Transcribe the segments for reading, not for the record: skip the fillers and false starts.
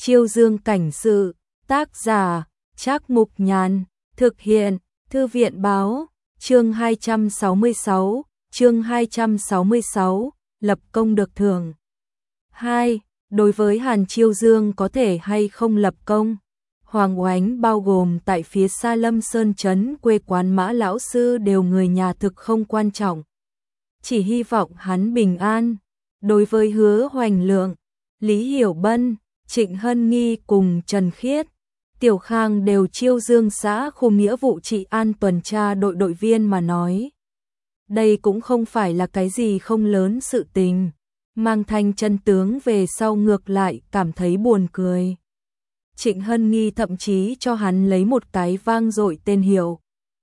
Chiêu Dương cảnh sự, tác giả, Trác Mục Nhàn, thực hiện, Thư viện báo, chương 266, lập công được thưởng. 2. Đối với Hàn Chiêu Dương có thể hay không lập công, Hoàng Oánh bao gồm tại phía xa Lâm Sơn Trấn quê quán Mã Lão Sư đều người nhà thực không quan trọng. Chỉ hy vọng hắn bình an. Đối với Hứa Hoành Lượng, Lý Hiểu Bân, Trịnh Hân Nghi cùng Trần Khiết, Tiểu Khang đều Chiêu Dương xã khu nghĩa vụ trị an tuần tra đội viên mà nói. Đây cũng không phải là cái gì không lớn sự tình, mang thanh chân tướng về sau ngược lại cảm thấy buồn cười. Trịnh Hân Nghi thậm chí cho hắn lấy một cái vang dội tên hiệu.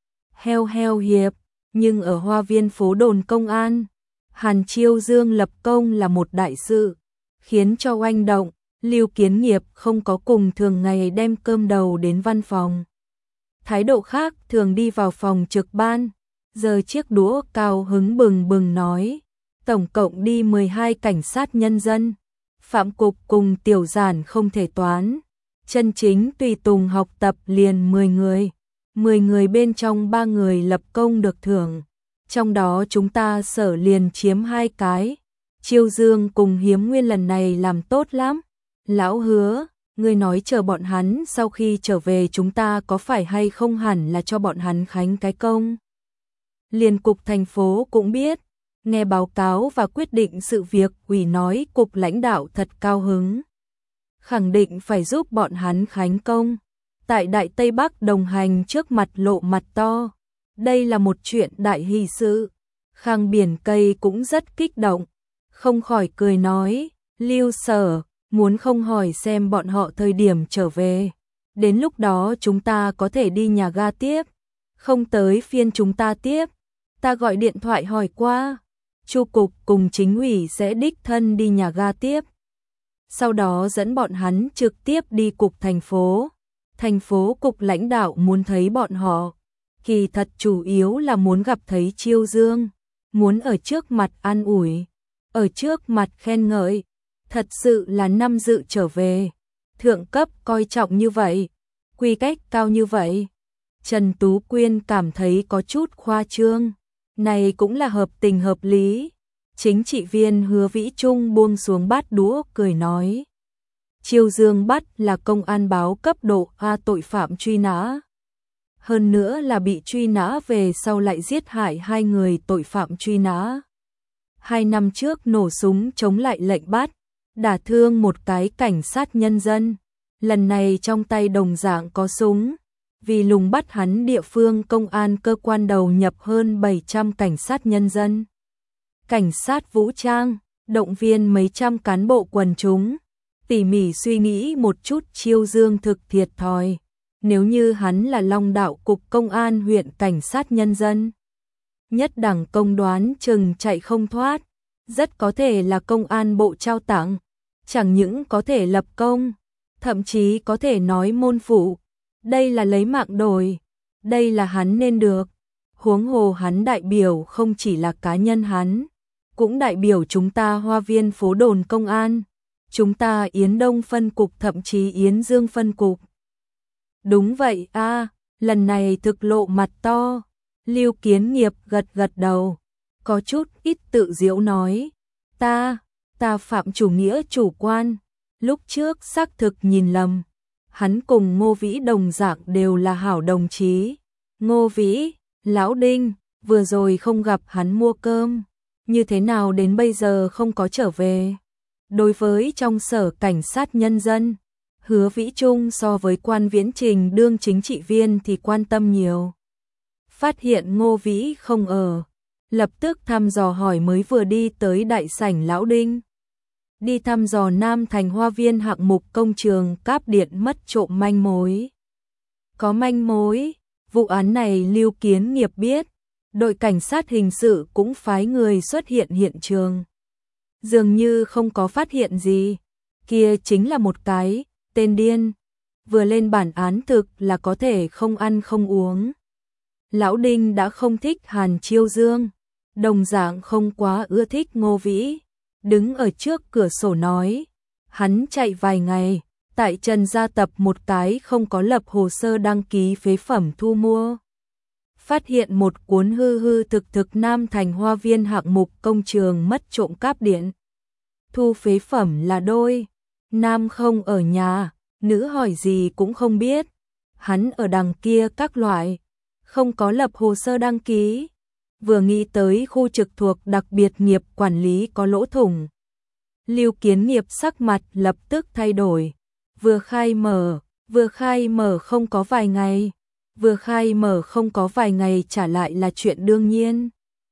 Heo Heo Hiệp, nhưng ở Hoa Viên phố đồn công an, Hàn Chiêu Dương lập công là một đại sự, khiến cho oanh động. Lưu Kiến Nghiệp không có cùng thường ngày đem cơm đầu đến văn phòng. Thái độ khác thường đi vào phòng trực ban, giờ chiếc đũa cao hứng bừng bừng nói, tổng cộng đi 12 cảnh sát nhân dân, Phạm Cục cùng Tiểu Giản không thể toán, chân chính tùy tùng học tập liền 10 người, 10 người bên trong 3 người lập công được thưởng, trong đó chúng ta Sở liền chiếm 2 cái, Chiêu Dương cùng Hiếm Nguyên lần này làm tốt lắm. Lão Hứa, ngươi nói chờ bọn hắn sau khi trở về chúng ta có phải hay không hẳn là cho bọn hắn khánh cái công. Liên cục thành phố cũng biết, nghe báo cáo và quyết định sự việc ủy nói cục lãnh đạo thật cao hứng. Khẳng định phải giúp bọn hắn khánh công. Tại Đại Tây Bắc đồng hành trước mặt lộ mặt to. Đây là một chuyện đại hỷ sự. Khang Biển Cây cũng rất kích động. Không khỏi cười nói, Lưu Sở, muốn không hỏi xem bọn họ thời điểm trở về. Đến lúc đó chúng ta có thể đi nhà ga tiếp. Không tới phiên chúng ta tiếp. Ta gọi điện thoại hỏi qua. Chu cục cùng chính ủy sẽ đích thân đi nhà ga tiếp. Sau đó dẫn bọn hắn trực tiếp đi cục thành phố. Thành phố cục lãnh đạo muốn thấy bọn họ. Kỳ thật chủ yếu là muốn gặp thấy Chiêu Dương. Muốn ở trước mặt an ủi. Ở trước mặt khen ngợi. Thật sự là năm dự trở về. Thượng cấp coi trọng như vậy. Quy cách cao như vậy. Trần Tú Quyên cảm thấy có chút khoa trương. Này cũng là hợp tình hợp lý. Chính trị viên Hứa Vĩ Trung buông xuống bát đũa cười nói. Chiêu Dương bắt là công an báo cấp độ A tội phạm truy nã. Hơn nữa là bị truy nã về sau lại giết hại 2 người tội phạm truy nã. 2 năm trước nổ súng chống lại lệnh bắt, đả thương một cái cảnh sát nhân dân. Lần này trong tay đồng dạng có súng. Vì lùng bắt hắn địa phương công an cơ quan đầu nhập hơn 700 cảnh sát nhân dân. Cảnh sát vũ trang, động viên mấy trăm cán bộ quần chúng. Tỉ mỉ suy nghĩ một chút Chiêu Dương thực thiệt thòi. Nếu như hắn là Long Đạo cục công an huyện cảnh sát nhân dân. Nhất đẳng công đoán chừng chạy không thoát. Rất có thể là công an bộ trao tặng. Chẳng những có thể lập công, thậm chí có thể nói môn phụ. Đây là lấy mạng đổi. Đây là hắn nên được. Huống hồ hắn đại biểu không chỉ là cá nhân hắn. Cũng đại biểu chúng ta Hoa Viên phố đồn công an. Chúng ta Yến Đông phân cục thậm chí Yến Dương phân cục. Đúng vậy a, lần này thực lộ mặt to. Lưu Kiến Nghiệp gật gật đầu. Có chút ít tự giễu nói. Ta phạm chủ nghĩa chủ quan. Lúc trước xác thực nhìn lầm. Hắn cùng Ngô Vĩ đồng dạng đều là hảo đồng chí. Ngô Vĩ, Lão Đinh, vừa rồi không gặp hắn mua cơm. Như thế nào đến bây giờ không có trở về? Đối với trong Sở cảnh sát nhân dân, Hứa Vĩ Trung so với Quan Viễn Trình đương chính trị viên thì quan tâm nhiều. Phát hiện Ngô Vĩ không ở, lập tức thăm dò hỏi mới vừa đi tới đại sảnh Lão Đinh. Đi thăm dò Nam Thành Hoa Viên hạng mục công trường cáp điện mất trộm manh mối. Có manh mối, vụ án này Lưu Kiến Nghiệp biết, đội cảnh sát hình sự cũng phái người xuất hiện hiện trường. Dường như không có phát hiện gì, kia chính là một cái tên điên, vừa lên bản án thực là có thể không ăn không uống. Lão Đinh đã không thích Hàn Chiêu Dương, đồng dạng không quá ưa thích Ngô Vĩ. Đứng ở trước cửa sổ nói, hắn chạy vài ngày, tại Trần gia tập một cái không có lập hồ sơ đăng ký phế phẩm thu mua. Phát hiện một cuốn hư hư thực thực Nam Thành Hoa Viên hạng mục công trường mất trộm cáp điện. Thu phế phẩm là đôi, nam không ở nhà, nữ hỏi gì cũng không biết. Hắn ở đằng kia các loại, không có lập hồ sơ đăng ký. Vừa nghĩ tới khu trực thuộc đặc biệt nghiệp quản lý có lỗ thủng. Lưu Kiến Nghiệp sắc mặt lập tức thay đổi. Vừa khai mở không có vài ngày. Vừa khai mở không có vài ngày trả lại là chuyện đương nhiên.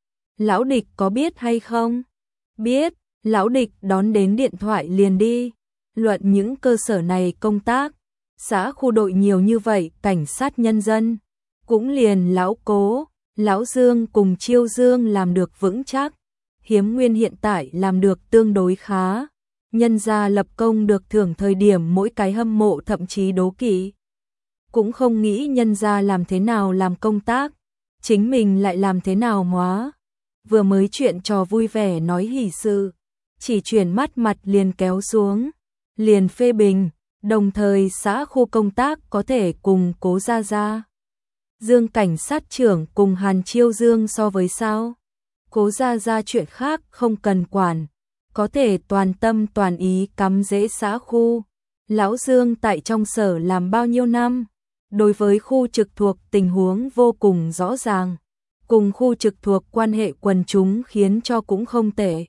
Lão Địch có biết hay không? Biết, Lão Địch đón đến điện thoại liền đi. Luận những cơ sở này công tác, xã khu đội nhiều như vậy, cảnh sát nhân dân, cũng liền Lão Cố, Lão Dương cùng Chiêu Dương làm được vững chắc. Hiếm Nguyên hiện tại làm được tương đối khá. Nhân gia lập công được thưởng thời điểm mỗi cái hâm mộ thậm chí đố kỵ. Cũng không nghĩ nhân gia làm thế nào làm công tác, chính mình lại làm thế nào móa. Vừa mới chuyện trò vui vẻ nói hỉ sự, chỉ chuyển mắt mặt liền kéo xuống, liền phê bình, đồng thời xã khu công tác có thể cùng Cố Gia Gia. Dương cảnh sát trưởng cùng Hàn Chiêu Dương so với sao? Cố Gia Gia chuyện khác không cần quản, có thể toàn tâm toàn ý cắm rễ xã khu. Lão Dương tại trong sở làm bao nhiêu năm, đối với khu trực thuộc tình huống vô cùng rõ ràng, cùng khu trực thuộc quan hệ quần chúng khiến cho cũng không tệ.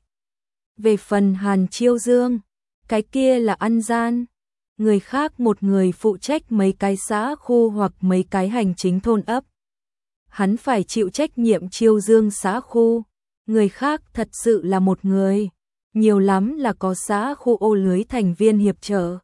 Về phần Hàn Chiêu Dương, cái kia là ăn gian, người khác một người phụ trách mấy cái xã khu hoặc mấy cái hành chính thôn ấp. Hắn phải chịu trách nhiệm Chiêu Dương xã khu, người khác thật sự là một người, nhiều lắm là có xã khu ô lưới thành viên hiệp trợ.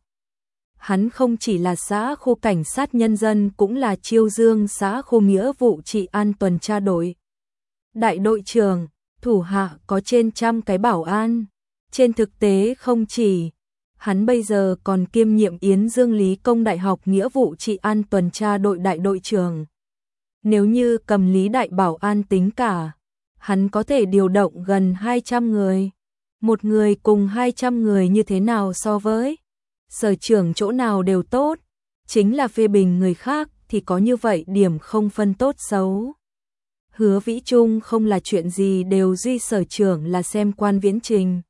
Hắn không chỉ là xã khu cảnh sát nhân dân cũng là Chiêu Dương xã khu nghĩa vụ trị an tuần tra đội. Đại đội trưởng, thủ hạ có trên 100 cái bảo an. Trên thực tế không chỉ, hắn bây giờ còn kiêm nhiệm Yến Dương Lý Công Đại học nghĩa vụ trị an tuần tra đội đại đội trưởng. Nếu như cầm Lý Đại bảo an tính cả, hắn có thể điều động gần 200 người. Một người cùng 200 người như thế nào so với sở trưởng chỗ nào đều tốt, chính là phê bình người khác thì có như vậy điểm không phân tốt xấu. Hứa Vĩ Trung không là chuyện gì đều duy sở trưởng là xem quan viễn trình.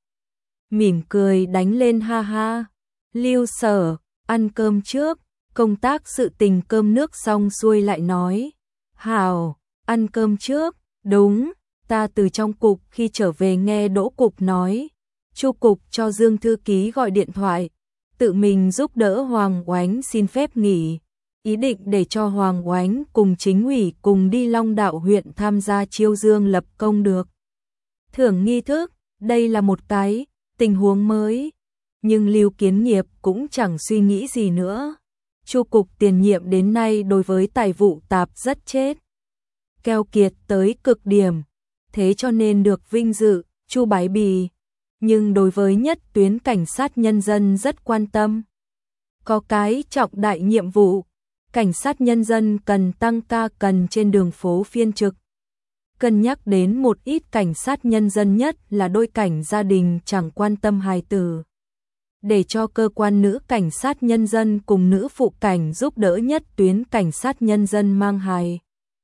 Mỉm cười đánh lên ha ha. Lưu Sở, ăn cơm trước, công tác sự tình cơm nước xong xuôi lại nói. Hào, ăn cơm trước, đúng, ta từ trong cục khi trở về nghe Đỗ cục nói. Chu cục cho Dương thư ký gọi điện thoại, tự mình giúp đỡ Hoàng Oánh xin phép nghỉ, ý định để cho Hoàng Oánh cùng chính ủy cùng đi Long Đạo huyện tham gia Chiêu Dương lập công được thưởng nghi thức. Đây là một cái tình huống mới, nhưng Lưu Kiến Nghiệp cũng chẳng suy nghĩ gì nữa. Chu cục tiền nhiệm đến nay đối với tài vụ tạp rất chết, keo kiệt tới cực điểm, thế cho nên được vinh dự Chu bái bì, nhưng đối với nhất tuyến cảnh sát nhân dân rất quan tâm. Có cái trọng đại nhiệm vụ, cảnh sát nhân dân cần tăng ca cần trên đường phố phiên trực. Cân nhắc đến một ít cảnh sát nhân dân nhất là đôi cảnh gia đình chẳng quan tâm hài tử. Để cho cơ quan nữ cảnh sát nhân dân cùng nữ phụ cảnh giúp đỡ nhất tuyến cảnh sát nhân dân mang hài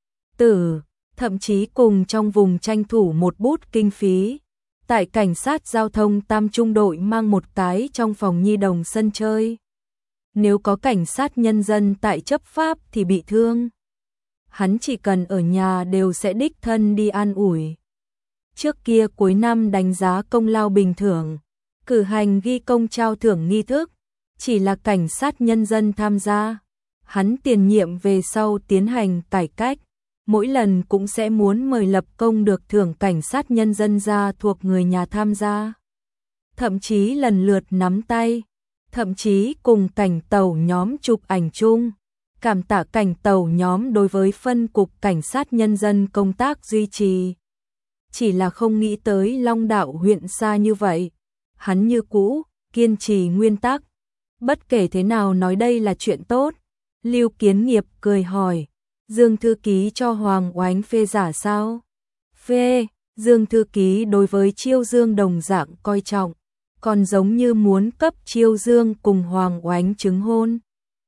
tử, thậm chí cùng trong vùng tranh thủ một bút kinh phí. Tại cảnh sát giao thông Tam Trung đội mang một cái trong phòng nhi đồng sân chơi. Nếu có cảnh sát nhân dân tại chấp pháp thì bị thương, hắn chỉ cần ở nhà đều sẽ đích thân đi an ủi. Trước kia cuối năm đánh giá công lao bình thưởng, cử hành ghi công trao thưởng nghi thức, chỉ là cảnh sát nhân dân tham gia. Hắn tiền nhiệm về sau tiến hành cải cách, mỗi lần cũng sẽ muốn mời lập công được thưởng cảnh sát nhân dân ra thuộc người nhà tham gia. Thậm chí lần lượt nắm tay, thậm chí cùng cảnh tàu nhóm chụp ảnh chung. Cảm tạ cảnh tàu nhóm đối với phân cục cảnh sát nhân dân công tác duy trì. Chỉ là không nghĩ tới Long Đạo huyện xa như vậy. Hắn như cũ, kiên trì nguyên tắc. Bất kể thế nào nói đây là chuyện tốt. Lưu Kiến Nghiệp cười hỏi, Dương thư ký cho Hoàng Oánh phê giả sao? Phê, Dương thư ký đối với Chiêu Dương đồng dạng coi trọng. còn giống như muốn cấp Chiêu Dương cùng Hoàng Oánh chứng hôn.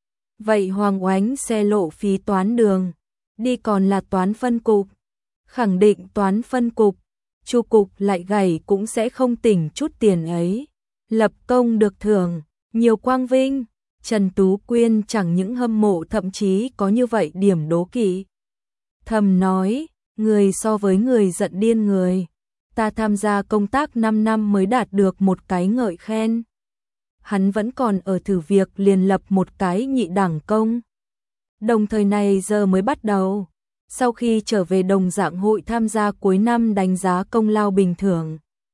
Vậy Hoàng Oánh xe lộ phí toán đường, đi còn là toán phân cục. Khẳng định toán phân cục, Chu cục lại gầy cũng sẽ không tỉnh chút tiền ấy. Lập công được thưởng, nhiều quang vinh, Trần Tú Quyên chẳng những hâm mộ thậm chí có như vậy điểm đố kỵ. Thầm nói, người so với người giận điên người. Ta tham gia công tác 5 năm mới đạt được một cái ngợi khen. Hắn vẫn còn ở thử việc liền lập một cái nhị đẳng công. Đồng thời này giờ mới bắt đầu. Sau khi trở về đồng dạng hội tham gia cuối năm đánh giá công lao bình thường.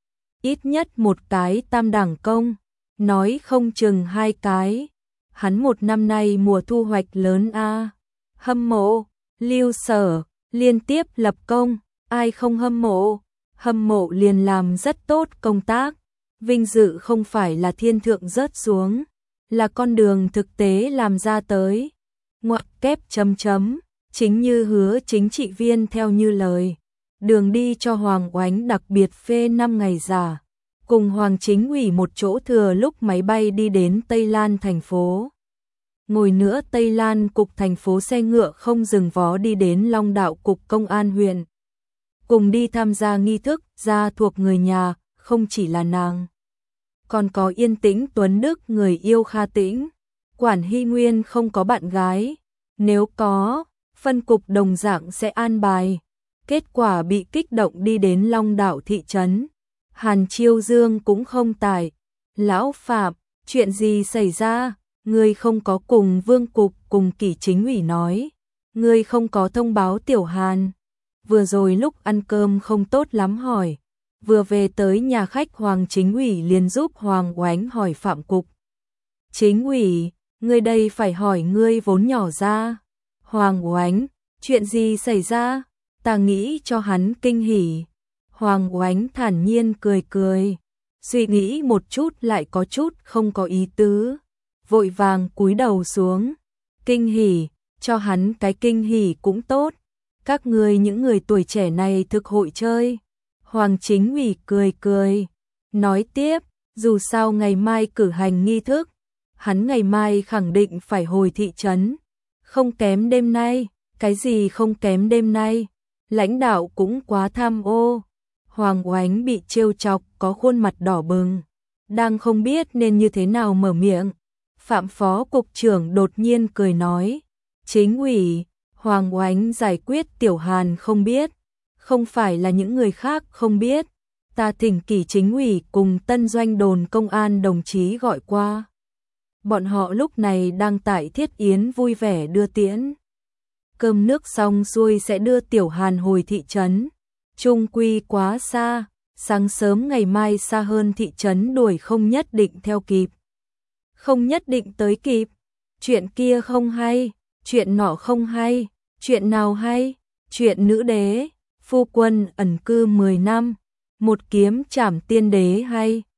Ít nhất một cái tam đẳng công, nói không chừng 2 cái. Hắn một năm nay mùa thu hoạch lớn a. Hâm mộ, Lưu Sở, liên tiếp lập công, ai không hâm mộ? Hâm mộ liền làm rất tốt công tác. Vinh dự không phải là thiên thượng rớt xuống, là con đường thực tế làm ra tới. Ngoặc kép chấm chấm, chính như hứa chính trị viên theo như lời. Đường đi cho Hoàng Oánh đặc biệt phê 5 ngày giả. Cùng Hoàng Chính ủy một chỗ thừa lúc máy bay đi đến Tây Lan thành phố. Ngồi nữa Tây Lan cục thành phố xe ngựa không dừng vó đi đến Long Đạo cục công an huyện. Cùng đi tham gia nghi thức gia thuộc người nhà, không chỉ là nàng. Còn có Yên Tĩnh Tuấn Đức người yêu Kha Tĩnh. Quản Hy Nguyên không có bạn gái. Nếu có, phân cục đồng dạng sẽ an bài. Kết quả bị kích động đi đến Long Đạo thị trấn. Hàn Chiêu Dương cũng không tại. Lão Phạm, chuyện gì xảy ra? Ngươi không có cùng Vương cục cùng Kỷ Chính ủy nói. Ngươi không có thông báo Tiểu Hàn. Vừa rồi lúc ăn cơm không tốt lắm hỏi. Vừa về tới nhà khách Hoàng Chính ủy liền giúp Hoàng Oánh hỏi Phạm cục. Chính ủy, ngươi đây phải hỏi ngươi vốn nhỏ ra. Hoàng Oánh, chuyện gì xảy ra? Ta nghĩ cho hắn kinh hỉ. Hoàng Oánh thản nhiên cười cười. Suy nghĩ một chút lại có chút không có ý tứ. Vội vàng cúi đầu xuống. Kinh hỉ, cho hắn cái kinh hỉ cũng tốt. Các ngươi những người tuổi trẻ này thực hội chơi. Hoàng Chính ủy cười cười. Nói tiếp, dù sao ngày mai cử hành nghi thức. Hắn ngày mai khẳng định phải hồi thị trấn. Không kém đêm nay. Cái gì không kém đêm nay? Lãnh đạo cũng quá tham ô. Hoàng Oánh bị trêu chọc có khuôn mặt đỏ bừng. Đang không biết nên như thế nào mở miệng. Phạm phó cục trưởng đột nhiên cười nói. Chính ủy, Hoàng Oánh giải quyết Tiểu Hàn không biết. Không phải là những người khác không biết. Ta thỉnh Kỷ Chính ủy cùng tân doanh đồn công an đồng chí gọi qua. Bọn họ lúc này đang tại Thiết Yến vui vẻ đưa tiễn. Cơm nước xong xuôi sẽ đưa Tiểu Hàn hồi thị trấn. Trung quy quá xa, sáng sớm ngày mai xa hơn thị trấn đuổi không nhất định theo kịp. Không nhất định tới kịp. Chuyện kia không hay, chuyện nọ không hay, chuyện nào hay? Chuyện nữ đế, phu quân ẩn cư 10 năm, một kiếm trảm tiên đế hay.